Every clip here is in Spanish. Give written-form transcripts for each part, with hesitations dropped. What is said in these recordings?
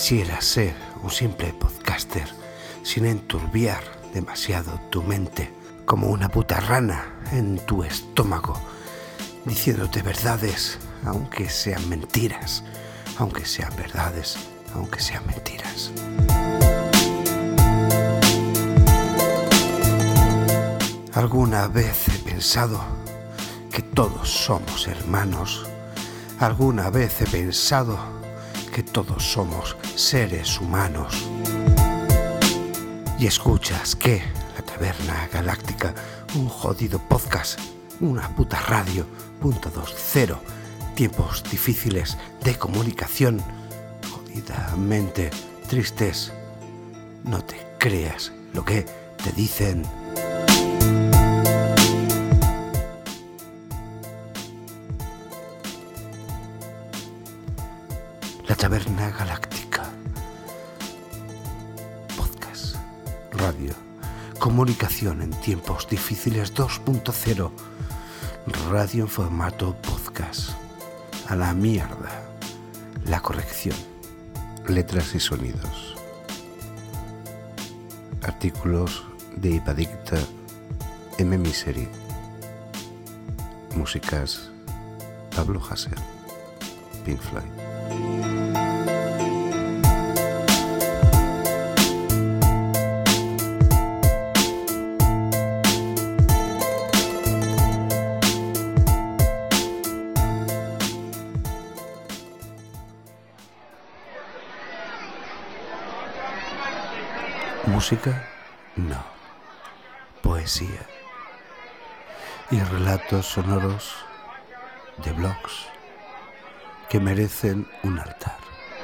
Quisiera ser un simple podcaster sin enturbiar demasiado tu mente, como una puta rana en tu estómago, diciéndote verdades, aunque sean mentiras, aunque sean verdades, aunque sean mentiras. Alguna vez he pensado que todos somos hermanos. Alguna vez he pensado que todos somos seres humanos. Y escuchas que La Taberna Galáctica, un jodido podcast, una puta radio, .20, tiempos difíciles de comunicación, jodidamente tristes. No te creas lo que te dicen. La Taberna Galáctica. Podcast, radio, comunicación en tiempos difíciles 2.0. Radio en formato podcast. A la mierda. La corrección. Letras y sonidos. Artículos de Ipadicta M. Misery. Músicas Pablo Hasél, Pink Floyd. Música, no. Poesía. Y relatos sonoros de blogs que merecen un altar.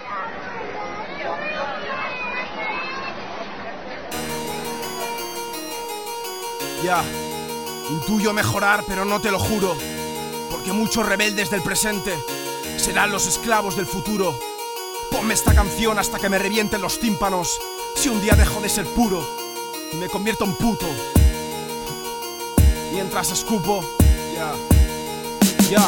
Ya, intuyo mejorar, pero no te lo juro, porque muchos rebeldes del presente serán los esclavos del futuro. Ponme esta canción hasta que me revienten los tímpanos. Si un día dejo de ser puro y me convierto en puto, mientras escupo, ya.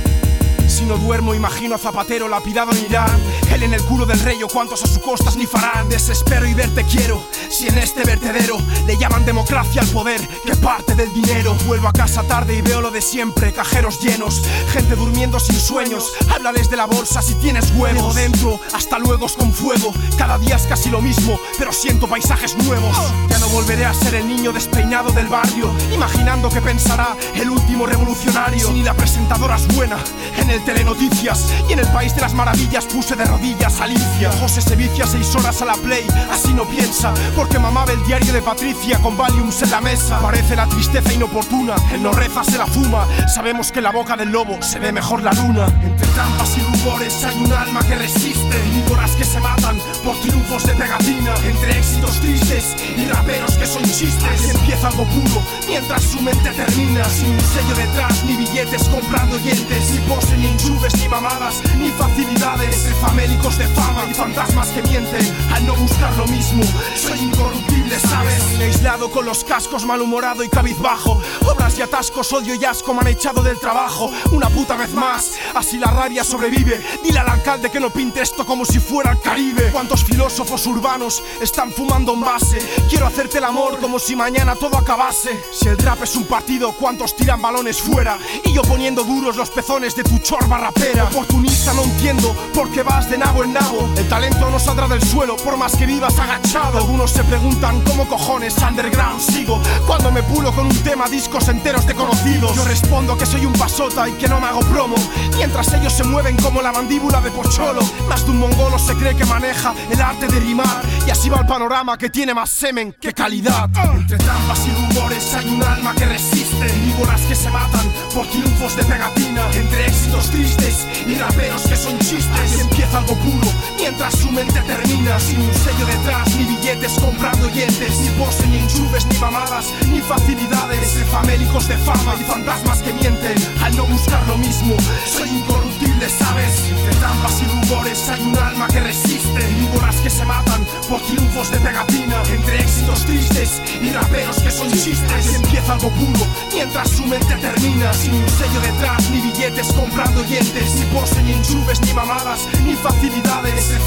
Si no duermo, imagino a Zapatero lapidado en Irán. Él en el culo del rey, o cuantos a su costa esnifarán. Desespero y verte quiero, si en este vertedero le llaman democracia al poder que parte del dinero. Vuelvo a casa tarde y veo lo de siempre, cajeros llenos, gente durmiendo sin sueños. Háblales de la bolsa si tienes huevos. Dentro, hasta luego con fuego. Cada día es casi lo mismo, pero siento paisajes nuevos. Ya no volveré a ser el niño despeinado del barrio, imaginando que pensará el último revolucionario. Si ni la presentadora es buena en el Telenoticias, y en el país de las maravillas puse de rodillas a Alicia. José se vicia 6 horas a la Play, así no piensa, porque mamaba el diario de Patricia con Valiums en la mesa. Parece la tristeza inoportuna, él no reza, se la fuma. Sabemos que en la boca del lobo se ve mejor la luna. Entre trampas y rumores hay un alma que resiste, víboras que se matan por triunfos de pegatina. Entre éxitos tristes y raperos que son chistes, y empieza algo puro mientras su mente termina. Sin un sello detrás, ni billetes comprando oyentes, ni pose, ni enchufes, ni mamadas, ni facilidades. Entre famélicos de fama y fantasmas que mienten al no buscar lo mismo. Soy incorruptible, ¿sabes? Aislado con los cascos, malhumorado y cabizbajo. Obras y atascos, odio y asco me han echado del trabajo. Una puta vez más, así la rabia sobrevive. Dile al alcalde que no pinte esto como si fuera el Caribe. Cuántos filósofos urbanos están fumando en base. Quiero hacerte el amor como si mañana todo acabase. Si el rap es un partido, ¿cuántos tiran balones fuera? Y yo poniendo duros los pezones de tu chorba rapera. Oportunista, no entiendo por qué vas de nabo en nabo. El talento no saldrá del suelo por más que vivas agachado. Algunos se preguntan cómo cojones underground sigo cuando me pulo con un tema discos enteros de conocidos. Yo respondo que soy un pasota y que no me hago promo, mientras ellos se mueven como la mandíbula de Pocholo. Más de un mongolo se cree que maneja el arte de rimar, y así va el panorama que tiene más semen que calidad. Entre trampas y rumores hay un alma que resiste, víboras que se matan por triunfos de pegatina. Entre éxitos tristes y raperos que son chistes, y empieza algo puro mientras su mente termina. Sin un sello detrás, ni billetes comprando oyentes, ni pose, ni enchufes, ni mamadas, ni facilidades. Entre famélicos de fama y fantasmas que mienten al no buscar lo mismo. Soy incorruptible, ¿sabes? Entre trampas y rumores hay un alma que resiste, víboras que se matan por triunfos de pegatina. Entre éxitos tristes y raperos que son chistes, y empieza algo puro mientras su mente termina. Sin un sello detrás, ni billetes comprando oyentes, ni pose, ni enchufes, ni mamadas, ni facilidades. Entre famélicos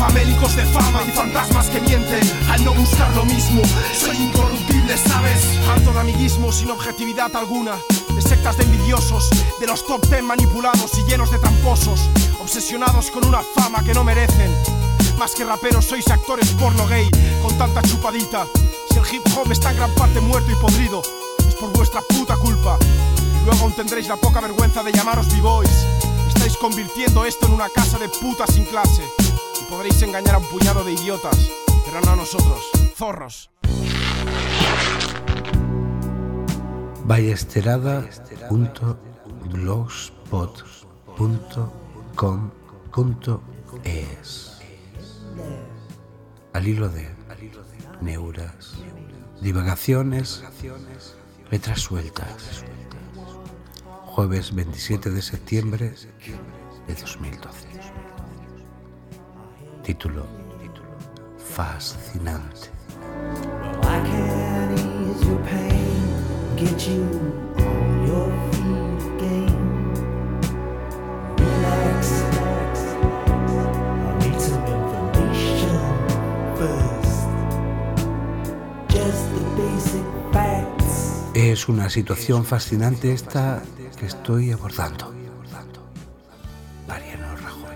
Celos de fama y fantasmas que mienten al no buscar lo mismo. Soy incorruptible, ¿sabes? Harto de amiguismo sin objetividad alguna, de sectas de envidiosos, de los top 10 manipulados y llenos de tramposos, obsesionados con una fama que no merecen. Más que raperos sois actores porno gay con tanta chupadita. Si el hip hop está en gran parte muerto y podrido, es por vuestra puta culpa. Y luego aún tendréis la poca vergüenza de llamaros b-boys. Estáis convirtiendo esto en una casa de putas sin clase. Y podréis engañar a un puñado de idiotas, pero no a nosotros, zorros. Ballesteradá.blogspot.com.es. Al hilo de neuras, divagaciones, letras sueltas. Jueves 27 de septiembre de 2012. Título: Fascinante. Get you on your feet again. Relax. I need some information first. Just the basic facts. Es una situación fascinante esta que estoy abordando. Mariano Rajoy.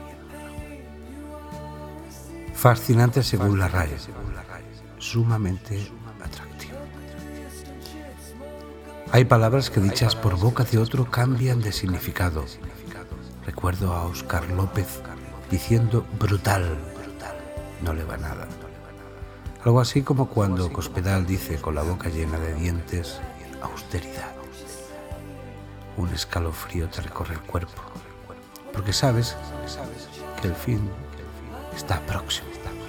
Fascinante según la RAE. Sumamente atractivo. Hay palabras que dichas por boca de otro cambian de significado. Recuerdo a Óscar López diciendo brutal. No le va nada. Algo así como cuando Cospedal dice con la boca llena de dientes austeridad. Un escalofrío te recorre el cuerpo, porque sabes que el fin está próximo.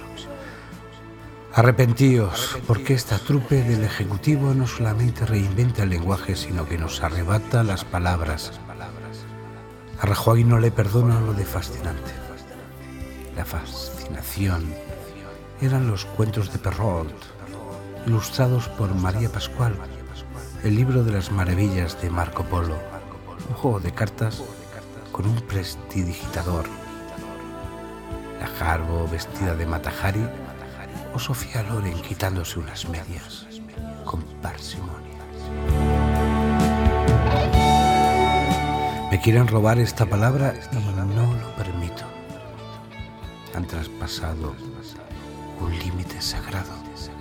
Arrepentíos, porque esta trupe del Ejecutivo no solamente reinventa el lenguaje, sino que nos arrebata las palabras. A Rajoy no le perdono lo de fascinante. La fascinación eran los cuentos de Perrault, ilustrados por María Pascual, el libro de las maravillas de Marco Polo, un juego de cartas con un prestidigitador, la Jarbo vestida de Mata Hari o Sofía Loren quitándose unas medias con parsimonia. Me quieren robar esta palabra y no lo permito. Han traspasado un límite sagrado.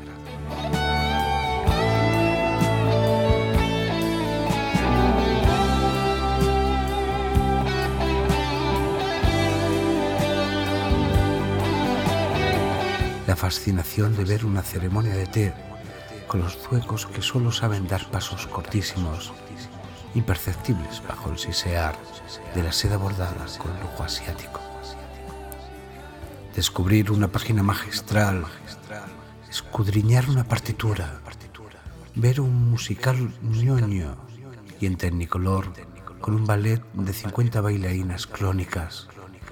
La fascinación de ver una ceremonia de té con los zuecos que solo saben dar pasos cortísimos, imperceptibles bajo el sisear de la seda bordada con lujo asiático. Descubrir una página magistral, escudriñar una partitura, ver un musical ñoño y en tecnicolor con un ballet de 50 bailarinas clónicas.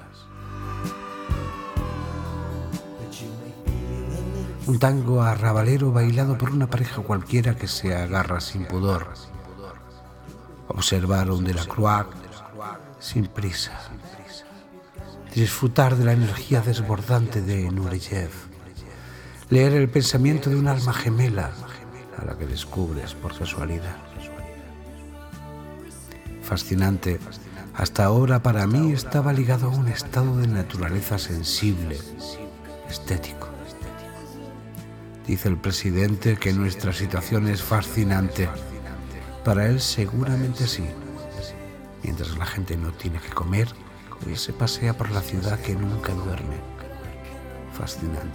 Un tango arrabalero bailado por una pareja cualquiera que se agarra sin pudor. Observar un Delacroix sin prisa. Disfrutar de la energía desbordante de Nureyev. Leer el pensamiento de un alma gemela a la que descubres por casualidad. Fascinante, hasta ahora para mí estaba ligado a un estado de naturaleza sensible, estético. Dice el presidente que nuestra situación es fascinante. Para él seguramente sí. Mientras la gente no tiene que comer, él se pasea por la ciudad que nunca duerme. Fascinante.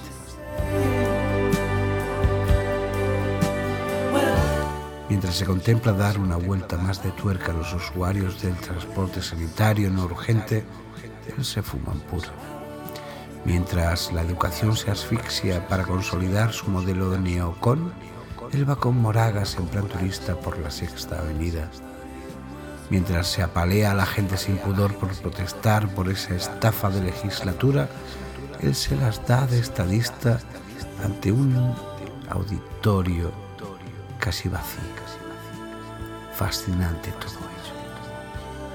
Mientras se contempla dar una vuelta más de tuerca a los usuarios del transporte sanitario no urgente, él se fuma un puro. Mientras la educación se asfixia para consolidar su modelo de neocon, él va con Moragas en plan turista por la Sexta Avenida. Mientras se apalea a la gente sin pudor por protestar por esa estafa de legislatura, él se las da de estadista ante un auditorio casi vacío. Fascinante todo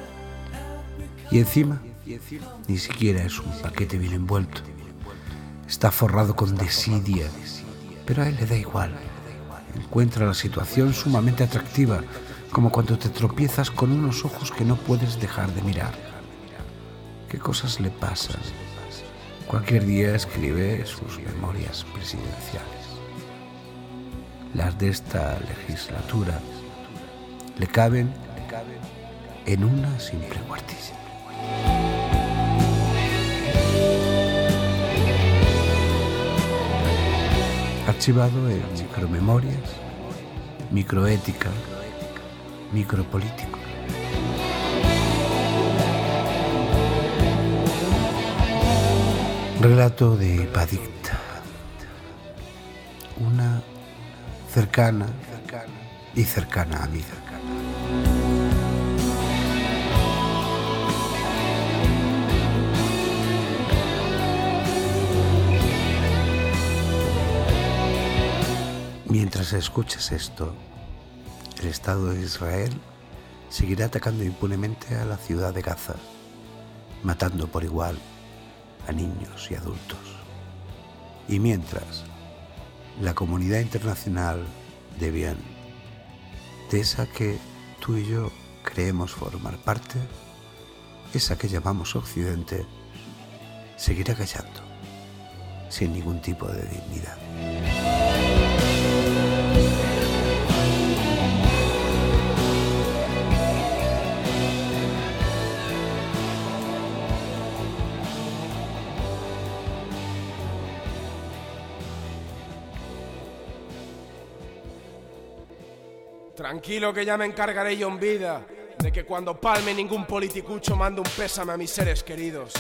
ello. Y encima, ni siquiera es un paquete bien envuelto. Está forrado con desidia, pero a él le da igual. Encuentra la situación sumamente atractiva, como cuando te tropiezas con unos ojos que no puedes dejar de mirar. ¿Qué cosas le pasan? Cualquier día escribe sus memorias presidenciales. Las de esta legislatura le caben en una simple cuartilla. Archivado en micromemorias, microética, micropolítico. Relato de Hipadicta, una cercana y cercana amiga. Mientras escuches esto, el Estado de Israel seguirá atacando impunemente a la ciudad de Gaza, matando por igual a niños y adultos. Y mientras, la comunidad internacional de bien, de esa que tú y yo creemos formar parte, esa que llamamos Occidente, seguirá callando, sin ningún tipo de dignidad. Tranquilo que ya me encargaré yo en vida de que cuando palme ningún politicucho mande un pésame a mis seres queridos.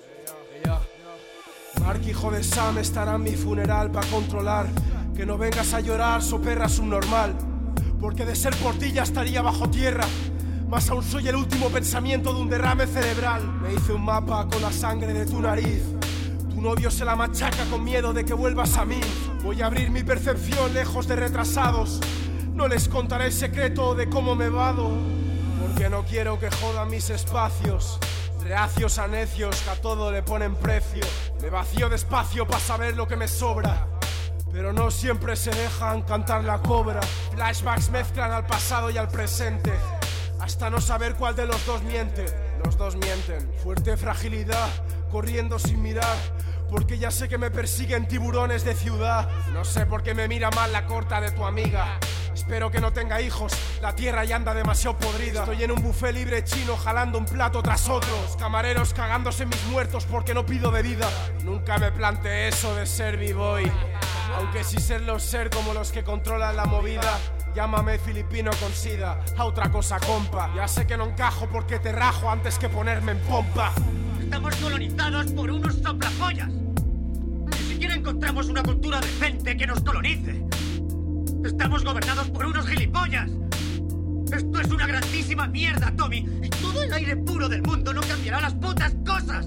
Mark, hijo de Sam, estará en mi funeral para controlar que no vengas a llorar, so perra subnormal, porque de ser por ti ya estaría bajo tierra. Más aún soy el último pensamiento de un derrame cerebral. Me hice un mapa con la sangre de tu nariz. Tu novio se la machaca con miedo de que vuelvas a mí. Voy a abrir mi percepción lejos de retrasados. No les contaré el secreto de cómo me vado, porque no quiero que jodan mis espacios. Reacios a necios que a todo le ponen precio. Me vacío despacio para saber lo que me sobra, pero no siempre se dejan cantar la cobra. Flashbacks mezclan al pasado y al presente, hasta no saber cuál de los dos miente. Los dos mienten. Fuerte fragilidad, corriendo sin mirar, porque ya sé que me persiguen tiburones de ciudad. No sé por qué me mira mal la corta de tu amiga. Espero que no tenga hijos, la tierra ya anda demasiado podrida. Estoy en un buffet libre chino jalando un plato tras otro. Los camareros cagándose en mis muertos porque no pido bebida. Nunca me planteé eso de ser b-boy, aunque sí serlo ser como los que controlan la movida. Llámame filipino con sida, a otra cosa compa. Ya sé que no encajo porque te rajo antes que ponerme en pompa. Estamos colonizados por unos soplapollas. Ni siquiera encontramos una cultura decente que nos colonice. Estamos gobernados por unos gilipollas. Esto es una grandísima mierda, Tommy. Y todo el aire puro del mundo no cambiará las putas cosas.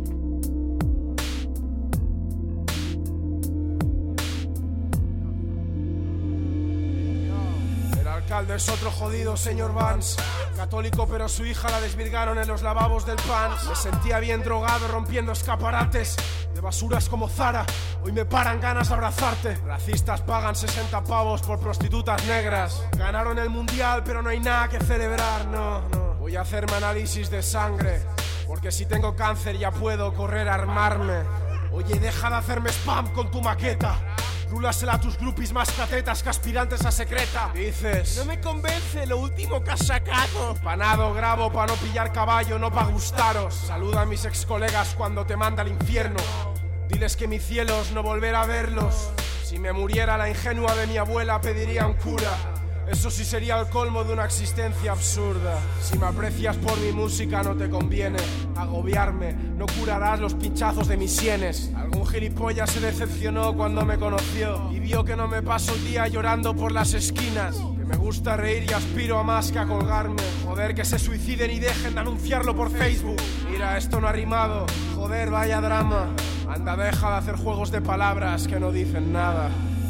El alcalde es otro jodido, señor Vance. Católico, pero su hija la desvirgaron en los lavabos del Pans. Me sentía bien drogado rompiendo escaparates de basuras como Zara. Hoy me paran ganas de abrazarte. Racistas pagan 60 pavos por prostitutas negras. Ganaron el mundial, pero no hay nada que celebrar, no. Voy a hacerme análisis de sangre, porque si tengo cáncer ya puedo correr a armarme. Oye, deja de hacerme spam con tu maqueta. Rúlasela a tus groupies más catetas que aspirantes a secreta. Dices, no me convence lo último que has sacado. Panado grabo pa' no pillar caballo, no pa' gustaros. Saluda a mis ex colegas cuando te manda al infierno. Diles que mi cielo es no volver a verlos. Si me muriera la ingenua de mi abuela pediría un cura. Eso sí sería el colmo de una existencia absurda. Si me aprecias por mi música no te conviene agobiarme, no curarás los pinchazos de mis sienes. Algún gilipollas se decepcionó cuando me conoció y vio que no me paso el día llorando por las esquinas. Que me gusta reír y aspiro a más que a colgarme. Joder, que se suiciden y dejen de anunciarlo por Facebook. Mira, esto no ha rimado, joder, vaya drama. Anda, deja de hacer juegos de palabras que no dicen nada.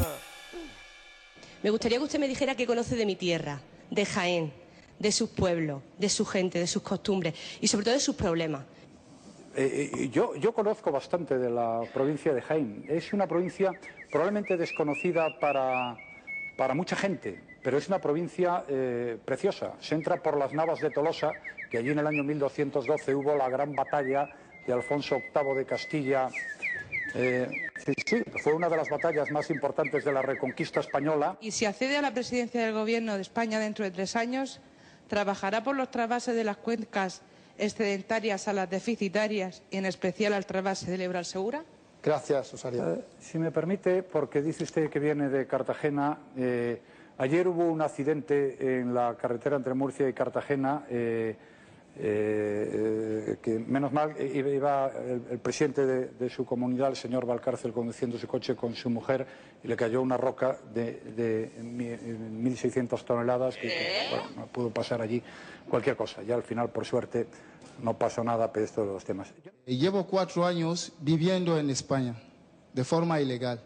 Me gustaría que usted me dijera qué conoce de mi tierra, de Jaén, de sus pueblos, de su gente, de sus costumbres y sobre todo de sus problemas. Yo conozco bastante de la provincia de Jaén. Es una provincia probablemente desconocida para mucha gente, pero es una provincia preciosa. Se entra por las Navas de Tolosa, que allí en el año 1212 hubo la gran batalla de Alfonso VIII de Castilla. Sí, fue una de las batallas más importantes de la Reconquista española. Y si accede a la presidencia del Gobierno de España dentro de 3 años, ¿trabajará por los trasvases de las cuencas excedentarias a las deficitarias y en especial al trasvase del Ebro al Segura? Gracias, Rosario. Si me permite, porque dice usted que viene de Cartagena, ayer hubo un accidente en la carretera entre Murcia y Cartagena, que menos mal iba el presidente de su comunidad, el señor Valcárcel, conduciendo su coche con su mujer y le cayó una roca de 1.600 toneladas que bueno, no pudo pasar allí cualquier cosa. Ya al final, por suerte, no pasó nada, pero esto de los temas. Llevo 4 años viviendo en España de forma ilegal.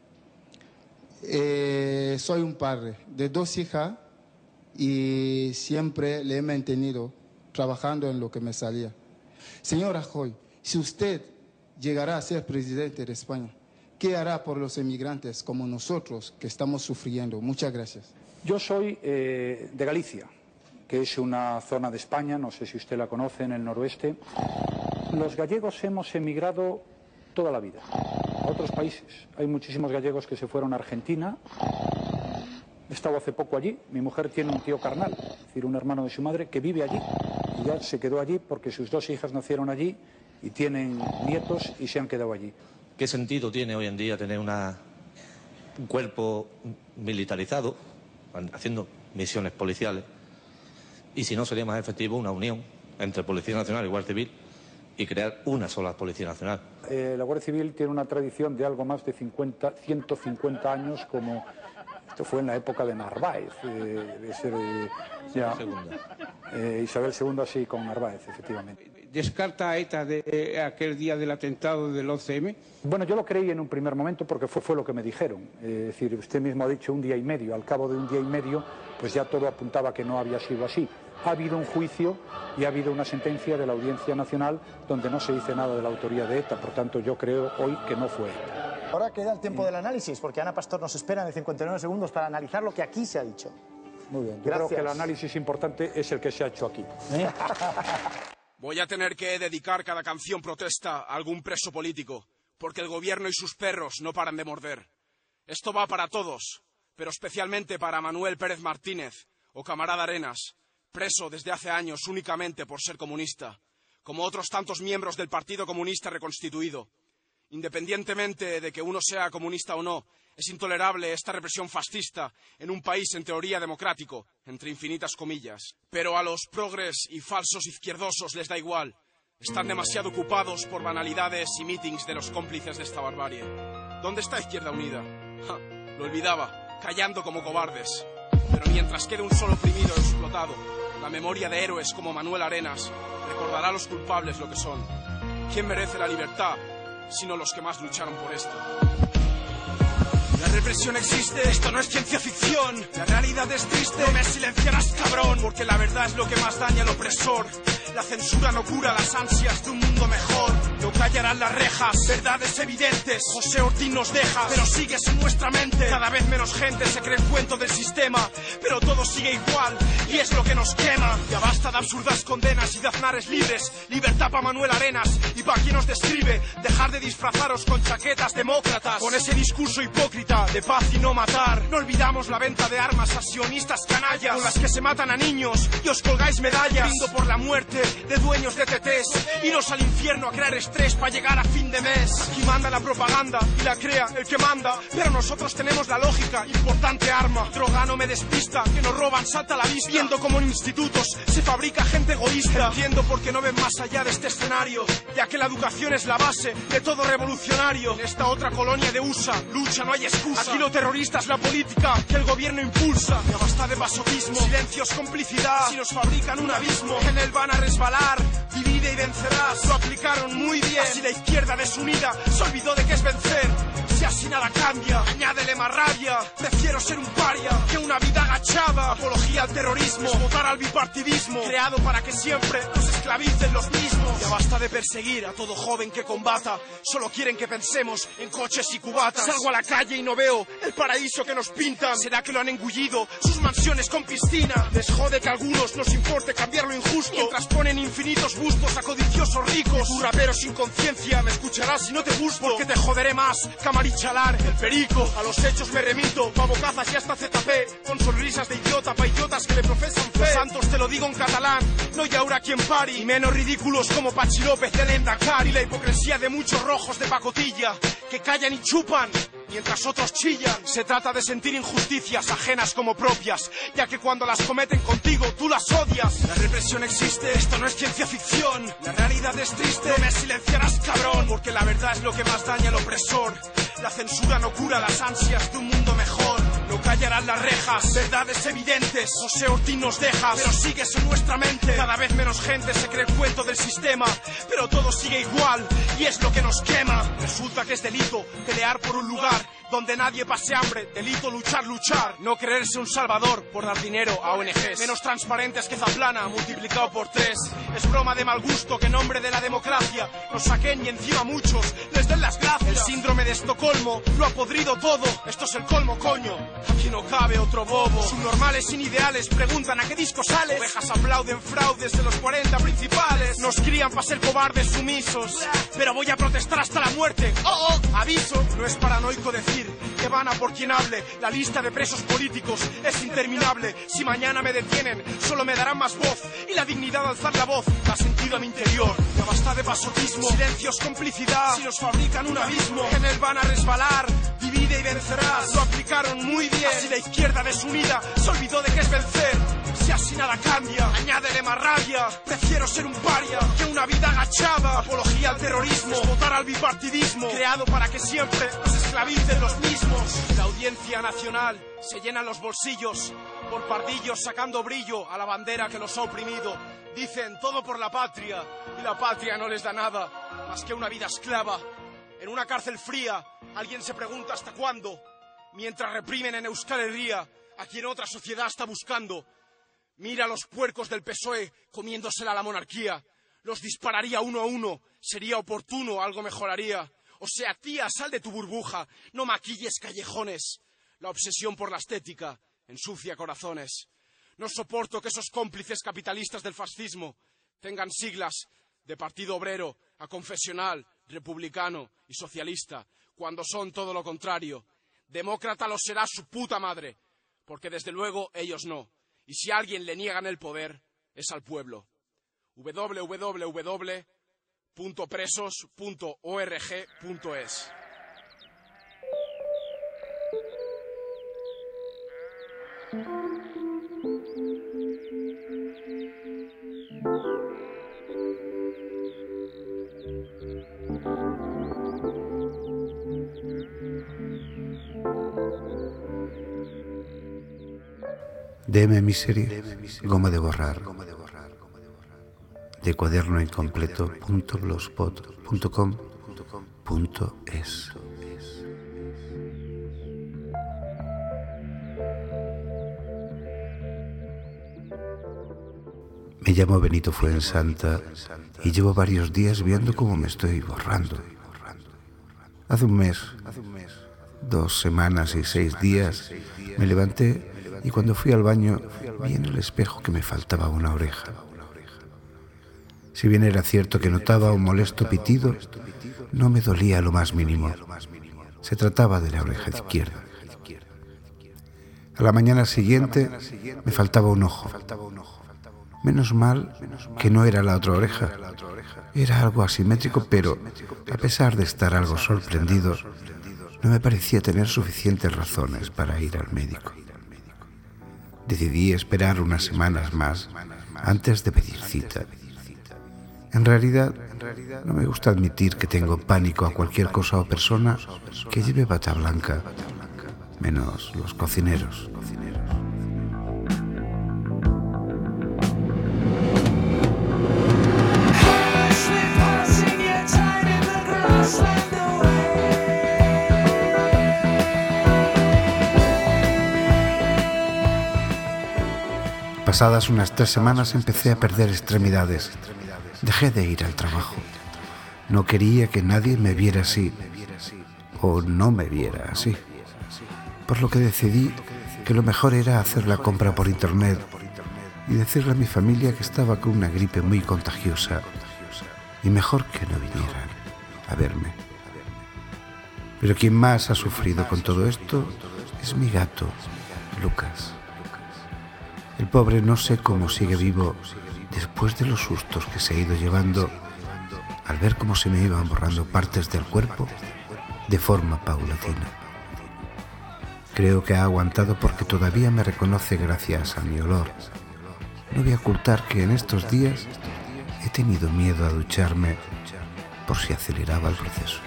Soy un padre de 2 hijas y siempre le he mantenido trabajando en lo que me salía. Señor Rajoy, si usted llegará a ser presidente de España, ¿qué hará por los emigrantes como nosotros que estamos sufriendo? Muchas gracias. Yo soy de Galicia, que es una zona de España, no sé si usted la conoce, en el noroeste. Los gallegos hemos emigrado toda la vida a otros países. Hay muchísimos gallegos que se fueron a Argentina. He estado hace poco allí. Mi mujer tiene un tío carnal, es decir, un hermano de su madre, que vive allí. Y ya se quedó allí porque sus 2 hijas nacieron allí y tienen nietos y se han quedado allí. ¿Qué sentido tiene hoy en día tener un cuerpo militarizado, haciendo misiones policiales? Y si no, sería más efectivo una unión entre Policía Nacional y Guardia Civil y crear una sola Policía Nacional. La Guardia Civil tiene una tradición de algo más de 150 años, como esto fue en la época de Narváez, Isabel II así con Narváez, efectivamente. ¿Descarta a ETA de aquel día del atentado del 11M? Bueno, yo lo creí en un primer momento porque fue lo que me dijeron. Es decir, usted mismo ha dicho 1 día y medio. Al cabo de 1 día y medio, pues ya todo apuntaba que no había sido así. Ha habido un juicio y ha habido una sentencia de la Audiencia Nacional donde no se dice nada de la autoría de ETA. Por tanto, yo creo hoy que no fue ETA. Ahora queda el tiempo del análisis, porque Ana Pastor nos espera en 59 segundos para analizar lo que aquí se ha dicho. Muy bien, yo creo que el análisis importante es el que se ha hecho aquí. Voy a tener que dedicar cada canción protesta a algún preso político, porque el gobierno y sus perros no paran de morder. Esto va para todos, pero especialmente para Manuel Pérez Martínez o Camarada Arenas, preso desde hace años únicamente por ser comunista, como otros tantos miembros del Partido Comunista reconstituido. Independientemente de que uno sea comunista o no, es intolerable esta represión fascista en un país en teoría democrático, entre infinitas comillas. Pero a los progres y falsos izquierdosos les da igual. Están demasiado ocupados por banalidades y mítings de los cómplices de esta barbarie. ¿Dónde está Izquierda Unida? Lo olvidaba, callando como cobardes. Pero mientras quede un solo oprimido o explotado, la memoria de héroes como Manuel Arenas recordará a los culpables lo que son. ¿Quién merece la libertad, sino los que más lucharon por esto? La represión existe, esto no es ciencia ficción. La realidad es triste, no me silenciarás, cabrón, porque la verdad es lo que más daña al opresor. La censura no cura las ansias de un mundo mejor. No callarán las rejas, verdades evidentes. José Ortín nos deja, pero sigues en nuestra mente. Cada vez menos gente se cree el cuento del sistema, pero todo sigue igual y es lo que nos quema. Ya basta de absurdas condenas y de aznares libres. Libertad pa' Manuel Arenas y pa' quien nos describe. Dejar de disfrazaros con chaquetas demócratas, con ese discurso hipócrita de paz y no matar. No olvidamos la venta de armas a sionistas canallas, con las que se matan a niños y os colgáis medallas. Brindo por la muerte de dueños de TTs, iros al infierno a crear estrés para llegar a fin de mes. Aquí manda la propaganda y la crea el que manda, pero nosotros tenemos la lógica, importante arma. Droga no me despista, que nos roban salta a la vista. Viendo como en institutos se fabrica gente egoísta. Entiendo por qué no ven más allá de este escenario, ya que la educación es la base de todo revolucionario. En esta otra colonia de USA, lucha, no hay excusa. Aquí lo terrorista es la política que el gobierno impulsa. Ya basta de pasotismo, silencios, complicidad. Si nos fabrican un abismo, en él van a resbalar. Divide y vencerás, lo aplicaron muy bien. Así la izquierda desunida se olvidó de que es vencer. Se así nada cambia, añádele más rabia. Prefiero ser un paria que una vida agachada. Apología al terrorismo, es votar al bipartidismo, creado para que siempre nos esclavicen los mismos. Ya basta de perseguir a todo joven que combata. Solo quieren que pensemos en coches y cubatas. Salgo a la calle y no veo el paraíso que nos pintan. ¿Será que lo han engullido sus mansiones con piscina? Les jode que a algunos nos importe cambiar lo injusto, mientras ponen infinitos bustos a codiciosos ricos. Tu rapero sin conciencia, me escucharás si no te gusto, porque te joderé más que a Marichalar, el perico. A los hechos me remito, pa' bocazas y hasta ZP, con sonrisas de idiota pa' idiotas que le profesan fe. Los santos te lo digo en catalán, no hay ahora quien pari. Y menos ridículos como Pachi López de Lendakari. Y la hipocresía de muchos rojos de pacotilla que callan y chupan mientras otros chillan. Se trata de sentir injusticias ajenas como propias, ya que cuando las cometen contigo tú las odias. La represión existe, esto no es ciencia ficción. La realidad es triste, no me silenciarás cabrón, porque la verdad es lo que más daña al opresor. La censura no cura las ansias de un mundo mejor. No callarán las rejas, verdades evidentes. José Ortín nos deja, pero sigues en nuestra mente. Cada vez menos gente se cree el cuento del sistema, pero todo sigue igual y es lo que nos quema. Resulta que es delito pelear por un lugar donde nadie pase hambre, delito luchar. No creerse un salvador por dar dinero a ONGs menos transparentes que Zaplana multiplicado por 3. Es broma de mal gusto que en nombre de la democracia nos saquen y encima muchos les den las gracias. El síndrome de Estocolmo lo ha podrido todo. Esto es el colmo, coño, aquí no cabe otro bobo. Subnormales sin ideales preguntan a qué disco sales. Ovejas aplauden fraudes de los 40 principales. Nos crían para ser cobardes sumisos, pero voy a protestar hasta la muerte. Aviso, no es paranoico decir que van a por quien hable. La lista de presos políticos es interminable. Si mañana me detienen, solo me darán más voz, y la dignidad de alzar la voz da sentido a mi interior. Ya basta de pasotismo, silencios, complicidad. Si nos fabrican un abismo, en él van a resbalar. Divide y vencerás, lo aplicaron muy bien. Así la izquierda desunida se olvidó de qué es vencer. Si así nada cambia, añádele más rabia. Prefiero ser un paria que una vida agachada. Apología al terrorismo, es votar al bipartidismo, creado para que siempre nos esclavicen los mismos. La Audiencia Nacional se llena los bolsillos por pardillos sacando brillo a la bandera que los ha oprimido. Dicen todo por la patria, y la patria no les da nada más que una vida esclava. En una cárcel fría, alguien se pregunta hasta cuándo, mientras reprimen en Euskal Herria a quien otra sociedad está buscando. Mira a los puercos del PSOE comiéndosela a la monarquía. Los dispararía uno a uno, sería oportuno, algo mejoraría. O sea, tía, sal de tu burbuja, no maquilles callejones. La obsesión por la estética ensucia corazones. No soporto que esos cómplices capitalistas del fascismo tengan siglas de Partido Obrero, Aconfesional, Republicano y Socialista, cuando son todo lo contrario. Demócrata lo será su puta madre, porque desde luego ellos no. Y si a alguien le niegan el poder, es al pueblo. www.presos.org.es. DM Misery, goma de borrar, de cuaderno incompleto.blogspot.com.es. Me llamo Benito Fuensanta y llevo varios días viendo cómo me estoy borrando. Hace un mes, 2 semanas y 6 días, me levanté y cuando fui al baño vi en el espejo que me faltaba una oreja. Si bien era cierto que notaba un molesto pitido, no me dolía lo más mínimo. Se trataba de la oreja izquierda. A la mañana siguiente me faltaba un ojo. Menos mal que no era la otra oreja. Era algo asimétrico, pero a pesar de estar algo sorprendido, no me parecía tener suficientes razones para ir al médico. Decidí esperar unas semanas más antes de pedir cita. En realidad, no me gusta admitir que tengo pánico a cualquier cosa o persona que lleve bata blanca, menos los cocineros. pasadas unas 3 semanas empecé a perder extremidades. Dejé de ir al trabajo. No quería que nadie me viera así, o no me viera así. Por lo que decidí que lo mejor era hacer la compra por internet y decirle a mi familia que estaba con una gripe muy contagiosa y mejor que no vinieran a verme. Pero quien más ha sufrido con todo esto es mi gato, Lucas. El pobre no sé cómo sigue vivo después de los sustos que se ha ido llevando al ver cómo se me iban borrando partes del cuerpo de forma paulatina. Creo que ha aguantado porque todavía me reconoce gracias a mi olor. No voy a ocultar que en estos días he tenido miedo a ducharme por si aceleraba el proceso.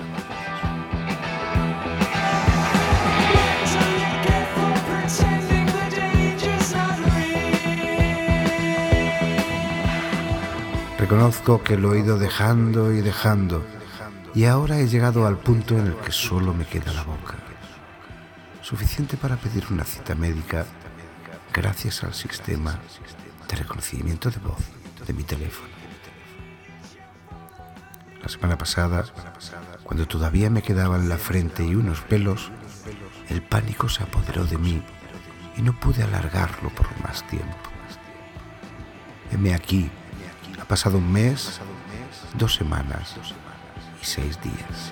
Reconozco que lo he ido dejando y dejando, y ahora he llegado al punto en el que solo me queda la boca. Suficiente para pedir una cita médica gracias al sistema de reconocimiento de voz de mi teléfono. La semana pasada, cuando todavía me quedaban la frente y unos pelos, el pánico se apoderó de mí y no pude alargarlo por más tiempo. Heme aquí. Ha pasado un mes, 2 semanas y 6 días.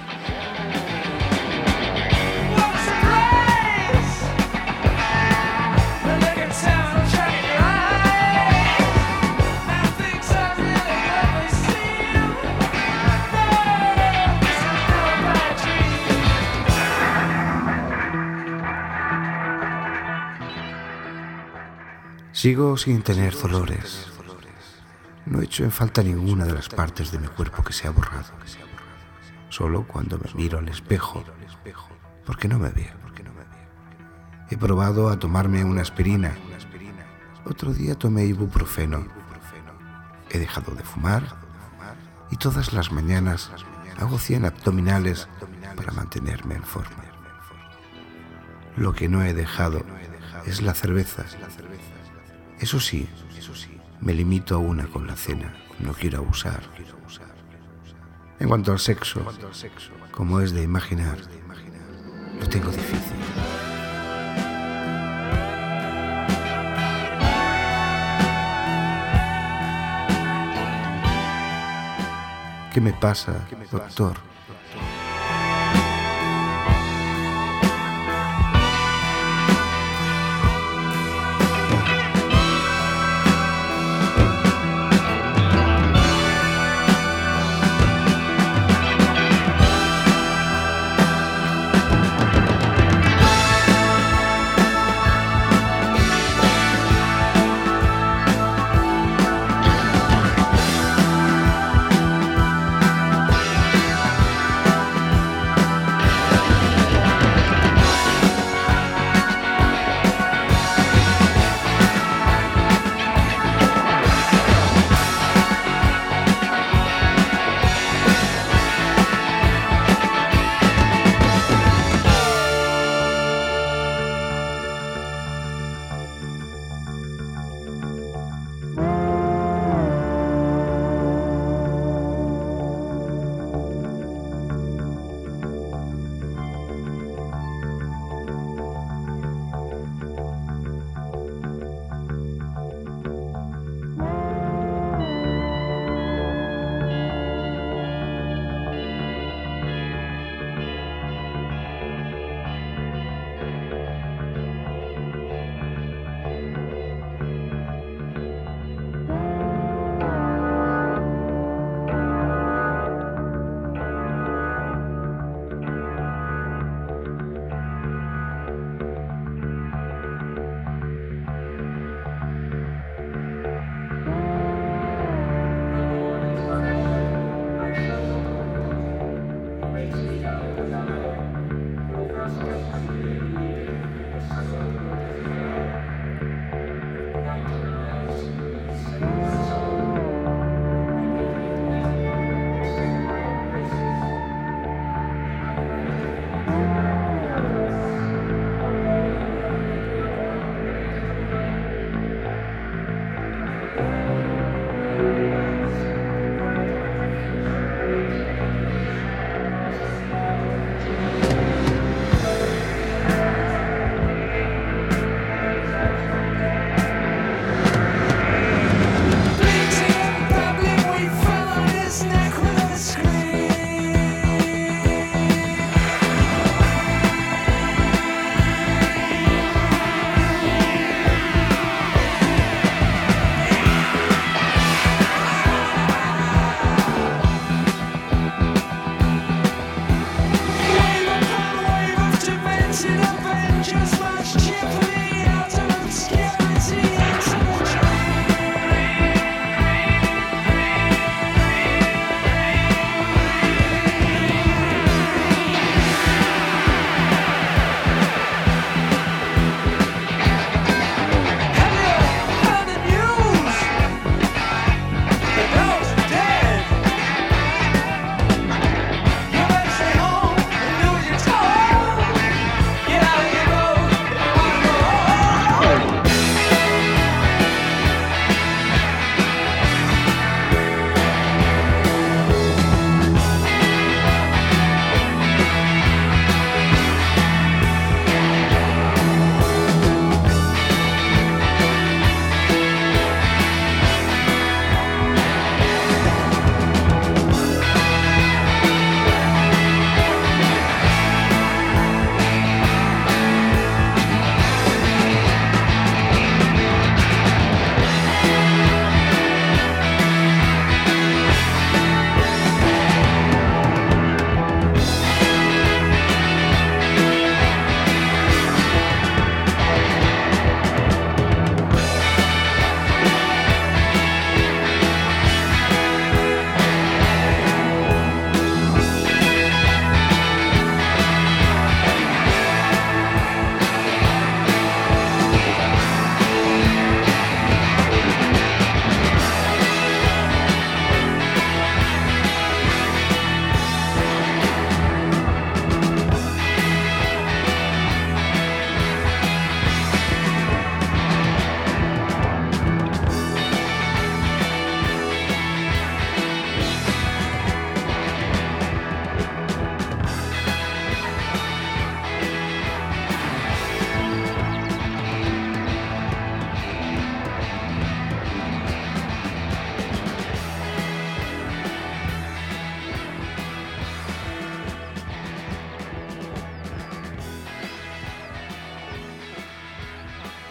Sigo sin tener dolores. No echo en falta ninguna de las partes de mi cuerpo que se ha borrado. Solo cuando me miro al espejo, porque no me veo. He probado a tomarme una aspirina. Otro día tomé ibuprofeno. He dejado de fumar y todas las mañanas hago 100 abdominales para mantenerme en forma. Lo que no he dejado es la cerveza. Eso sí, me limito a una con la cena, no quiero abusar. En cuanto al sexo, como es de imaginar, lo tengo difícil. ¿Qué me pasa, doctor?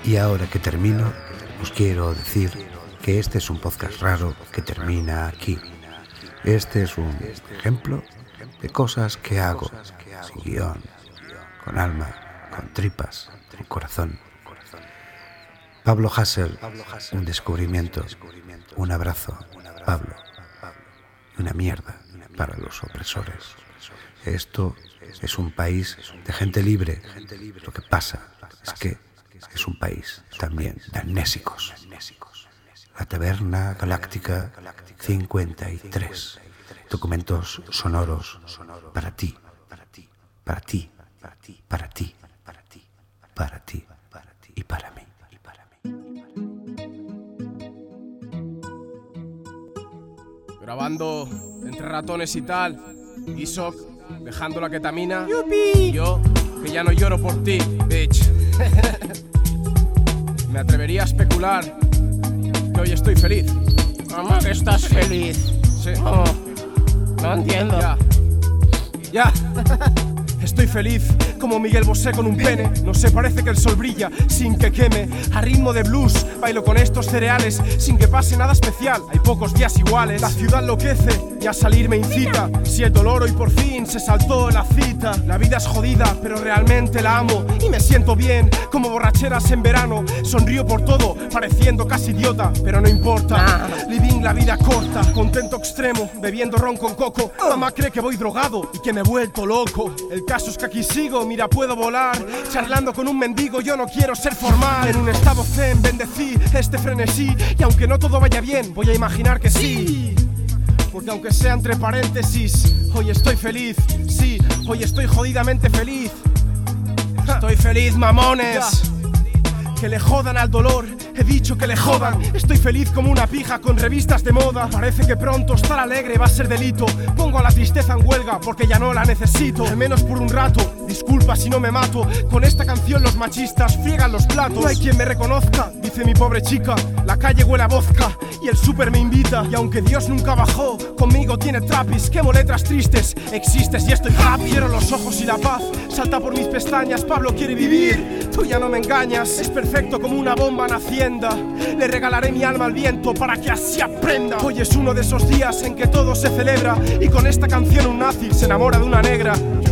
Y ahora que termino, os quiero decir que este es un podcast raro que termina aquí. Este es un ejemplo de cosas que hago sin guión, con alma, con tripas, con corazón. Pablo Hasél, un descubrimiento, un abrazo, Pablo, y una mierda para los opresores. Esto es un país de gente libre. Lo que pasa es que es un país también de amnésicos. La Taberna Galáctica 53. Documentos sonoros para ti, para ti, para ti, para ti, para ti, para ti, para ti y para mí. Grabando entre ratones y tal. Isok, dejando la ketamina. ¡Yupi! Yo, que ya no lloro por ti, bitch. Me atrevería a especular que hoy estoy feliz. ¿Cómo que estás feliz? Sí. Oh, no entiendo. Ya. Estoy feliz como Miguel Bosé con un pene. No sé, parece que el sol brilla sin que queme. A ritmo de blues, bailo con estos cereales sin que pase nada especial. Hay pocos días iguales. La ciudad enloquece y a salir me incita. Si el dolor hoy por fin se saltó la cita. La vida es jodida, pero realmente la amo. Y me siento bien, como borracheras en verano. Sonrío por todo, pareciendo casi idiota, pero no importa. Living la vida corta, contento extremo, bebiendo ron con coco. Mamá cree que voy drogado y que me he vuelto loco. El caso es que aquí sigo, mira puedo volar. Charlando con un mendigo, yo no quiero ser formal. En un estado zen, bendecí este frenesí. Y aunque no todo vaya bien, voy a imaginar que sí. Porque aunque sea entre paréntesis, hoy estoy feliz. Sí, hoy estoy jodidamente feliz. Estoy feliz, mamones. Que le jodan al dolor, he dicho que le jodan. Estoy feliz como una pija con revistas de moda. Parece que pronto estar alegre va a ser delito. Pongo a la tristeza en huelga porque ya no la necesito. Al menos por un rato, disculpa si no me mato. Con esta canción los machistas friegan los platos. No hay quien me reconozca, dice mi pobre chica. La calle huele a vodka y el súper me invita. Y aunque Dios nunca bajó, conmigo tiene trapis. Quemo letras tristes, existes y estoy happy. Quiero los ojos y la paz, salta por mis pestañas. Pablo quiere vivir, tú ya no me engañas. Es perfecto como una bomba en Hacienda. Le regalaré mi alma al viento para que así aprenda. Hoy es uno de esos días en que todo se celebra. Y con esta canción un nazi se enamora de una negra.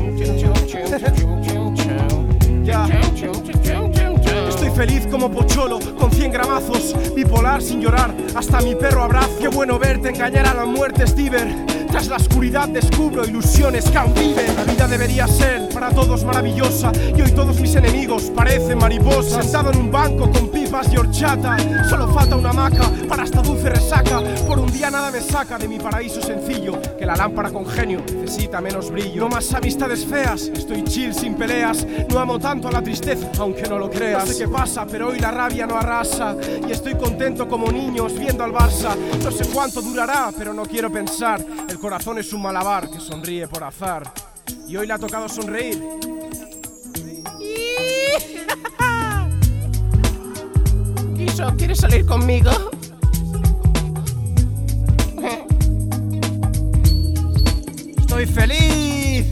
Ya. Estoy feliz como Pocholo, con 100 gramazos. Bipolar sin llorar, hasta mi perro abrazo. Qué bueno verte engañar a la muerte, Stever. Tras la oscuridad descubro ilusiones que aún viven. La vida debería ser para todos maravillosa. Y hoy todos mis enemigos parecen mariposas. Sentado en un banco con pipas y horchata. Solo falta una hamaca para esta dulce resaca. Por un día nada me saca de mi paraíso sencillo. Que la lámpara con genio necesita menos brillo. No más amistades feas, estoy chill sin peleas. No amo tanto a la tristeza, aunque no lo creas. No sé qué pasa, pero hoy la rabia no arrasa. Y estoy contento como niños viendo al Barça. No sé cuánto durará, pero no quiero pensar. El corazón es un malabar que sonríe por azar. Y hoy le ha tocado sonreír. Guiso, ¿quieres salir conmigo? Estoy feliz.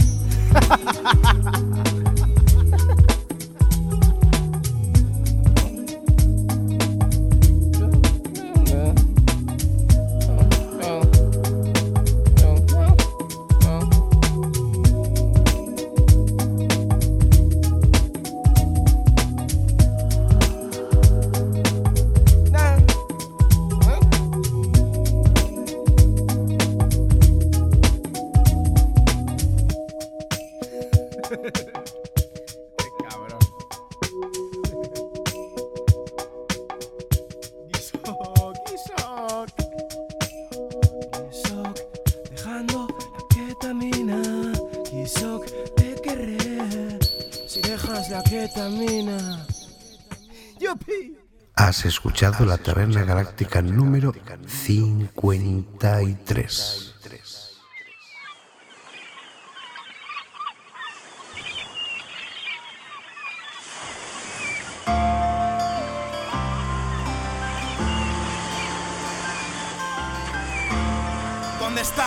Dejando la ketamina, Guisok, te querré. Si dejas la ketamina. ¡Yupi! Has escuchado la Taberna Galáctica número 53. ¿Dónde está?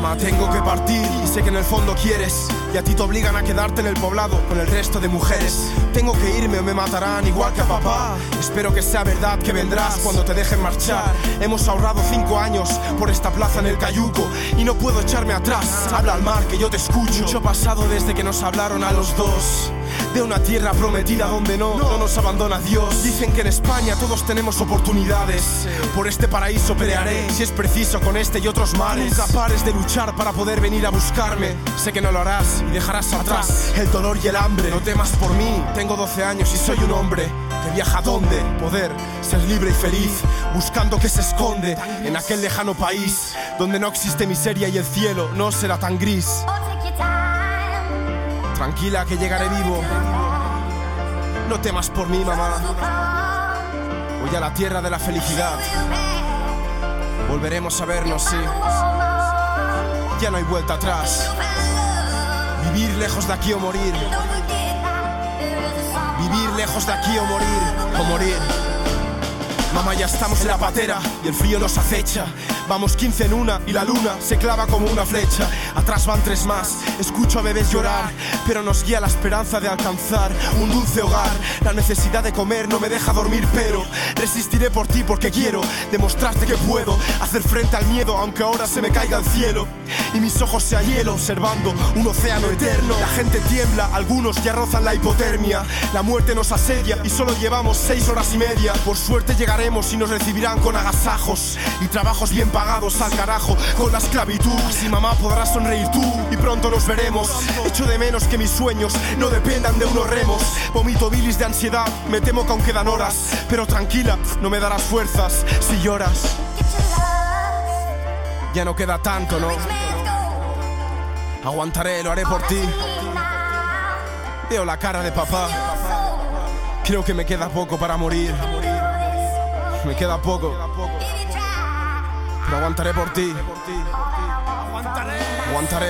Mamá, tengo que partir y sé que en el fondo quieres, y a ti te obligan a quedarte en el poblado con el resto de mujeres. Tengo que irme o me matarán igual que a papá. Espero que sea verdad que vendrás cuando te dejen marchar. Hemos ahorrado 5 años por esta plaza en el Cayuco y no puedo echarme atrás. Habla al mar que yo te escucho. Mucho pasado desde que nos hablaron a los dos de una tierra prometida donde no nos abandona Dios. Dicen que en España todos tenemos oportunidades. Por este paraíso pelearé, si es preciso, con este y otros mares. Nunca pares de luchar para poder venir a buscarme. Sé que no lo harás y dejarás atrás el dolor y el hambre. No temas por mí, tengo 12 años y soy un hombre que viaja donde poder ser libre y feliz, buscando que se esconde en aquel lejano país donde no existe miseria y el cielo no será tan gris. Tranquila que llegaré vivo. No temas por mí, mamá. Voy a la tierra de la felicidad. Volveremos a vernos, sí. Ya no hay vuelta atrás. Vivir lejos de aquí o morir. Vivir lejos de aquí o morir. O morir. Mamá, ya estamos en la patera y el frío nos acecha. Vamos 15 en una y la luna se clava como una flecha. Atrás van 3 más, escucho a bebés llorar, pero nos guía la esperanza de alcanzar un dulce hogar. La necesidad de comer no me deja dormir, pero resistiré por ti porque quiero demostrarte que puedo hacer frente al miedo, aunque ahora se me caiga el cielo y mis ojos sean hielo, observando un océano eterno. La gente tiembla, algunos ya rozan la hipotermia. La muerte nos asedia y solo llevamos 6 horas y media. Por suerte llegaremos y nos recibirán con agasajos y trabajos bien pagados al carajo con la esclavitud. Así mamá podrás sonreír tú y pronto nos veremos. Echo de menos que mis sueños no dependan de unos remos. Vomito bilis de ansiedad, me temo que aún quedan horas, pero tranquila, no me darás fuerzas si lloras. Ya no queda tanto, ¿no? Aguantaré, lo haré por ti. Veo la cara de papá. Creo que me queda poco para morir. Me queda poco, pero aguantaré por ti. Aguantaré. Aguantaré.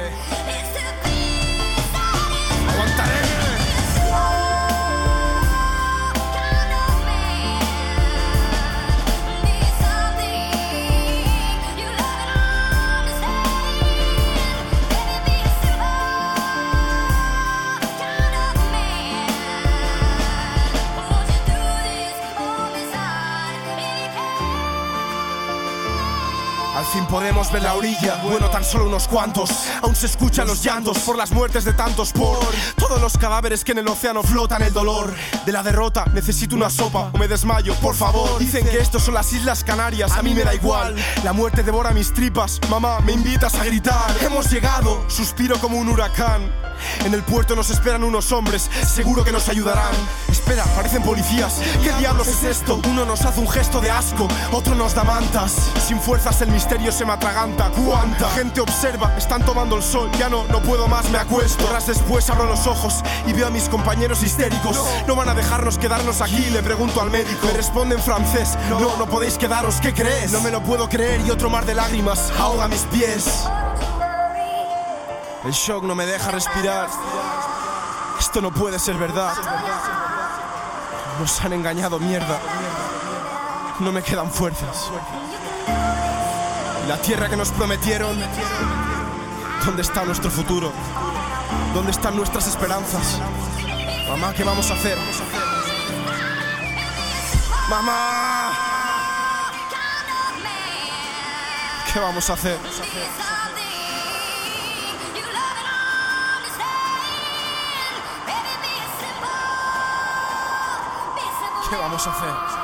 Al fin podemos ver la orilla, bueno, tan solo unos cuantos. Aún se escuchan los llantos por las muertes de tantos, por todos los cadáveres que en el océano flotan. El dolor de la derrota, necesito una sopa o me desmayo, por favor. Dicen que estos son las Islas Canarias, a mí me da igual. La muerte devora mis tripas, mamá, me invitas a gritar. Hemos llegado, suspiro como un huracán. En el puerto nos esperan unos hombres, seguro que nos ayudarán. Espera, parecen policías, ¿qué diablos es esto? Uno nos hace un gesto de asco, otro nos da mantas. Sin fuerzas el misterio se me atraganta. ¿Cuánta gente observa? Están tomando el sol, ya no puedo más, me acuesto. Horas después abro los ojos y veo a mis compañeros histéricos. No van a dejarnos quedarnos aquí, le pregunto al médico. Me responde en francés, no podéis quedaros, ¿qué crees? No me lo puedo creer y otro mar de lágrimas ahoga mis pies. El shock no me deja respirar. Esto no puede ser verdad. Nos han engañado, mierda. No me quedan fuerzas. Y la tierra que nos prometieron, ¿dónde está nuestro futuro? ¿Dónde están nuestras esperanzas? Mamá, ¿qué vamos a hacer? ¡Mamá! ¿Qué vamos a hacer? ¿Qué vamos a hacer?